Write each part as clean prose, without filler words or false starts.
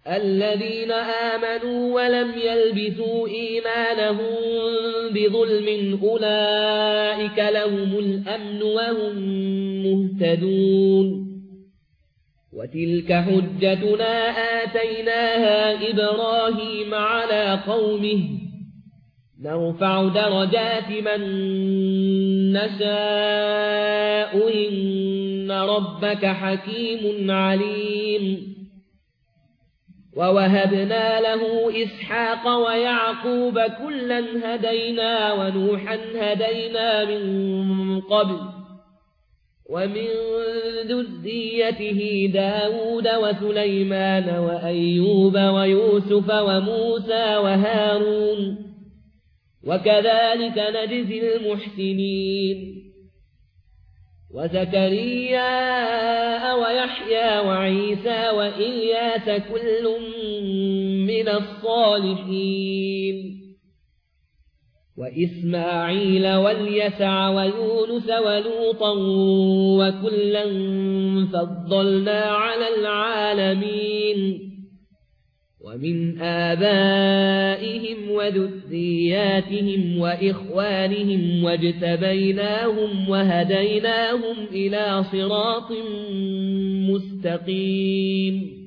الذين آمنوا ولم يلبسوا إيمانهم بظلم أولئك لهم الأمن وهم مهتدون وتلك حجتنا آتيناها إبراهيم على قومه نرفع درجات من نشاء إن ربك حكيم عليم ووهبنا له إسحاق ويعقوب كلا هدينا ونوحا هدينا من قبل ومن ذريته داود وسليمان وأيوب ويوسف وموسى وهارون وكذلك نجزي المحسنين وزكريا ويحيى وعيسى وإلياس كل من الصالحين وإسماعيل واليسع ويونس ولوطا وكلا فضلنا على العالمين ومن آبائهم وذرياتهم وإخوانهم واجتبيناهم وهديناهم إلى صراط مستقيم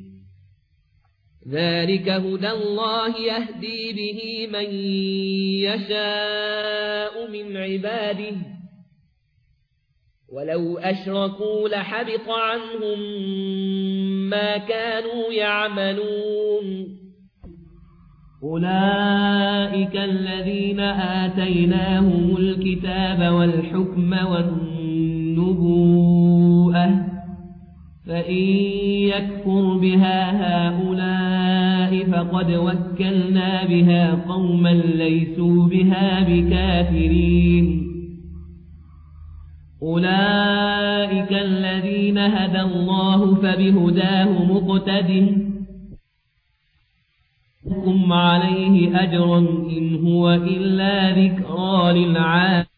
ذلك هدى الله يهدي به من يشاء من عباده ولو أشركوا لحبط عنهم ما كانوا يعملون أولئك الذين آتيناهم الكتاب والحكم والنبوءة فإن يكفر بها هؤلاء فقد وكلنا بها قوما ليسوا بها بكافرين أولئك الذين هدى الله فبهداه مقتده عليه أجرا إن هو إلا ذكرى للعالمين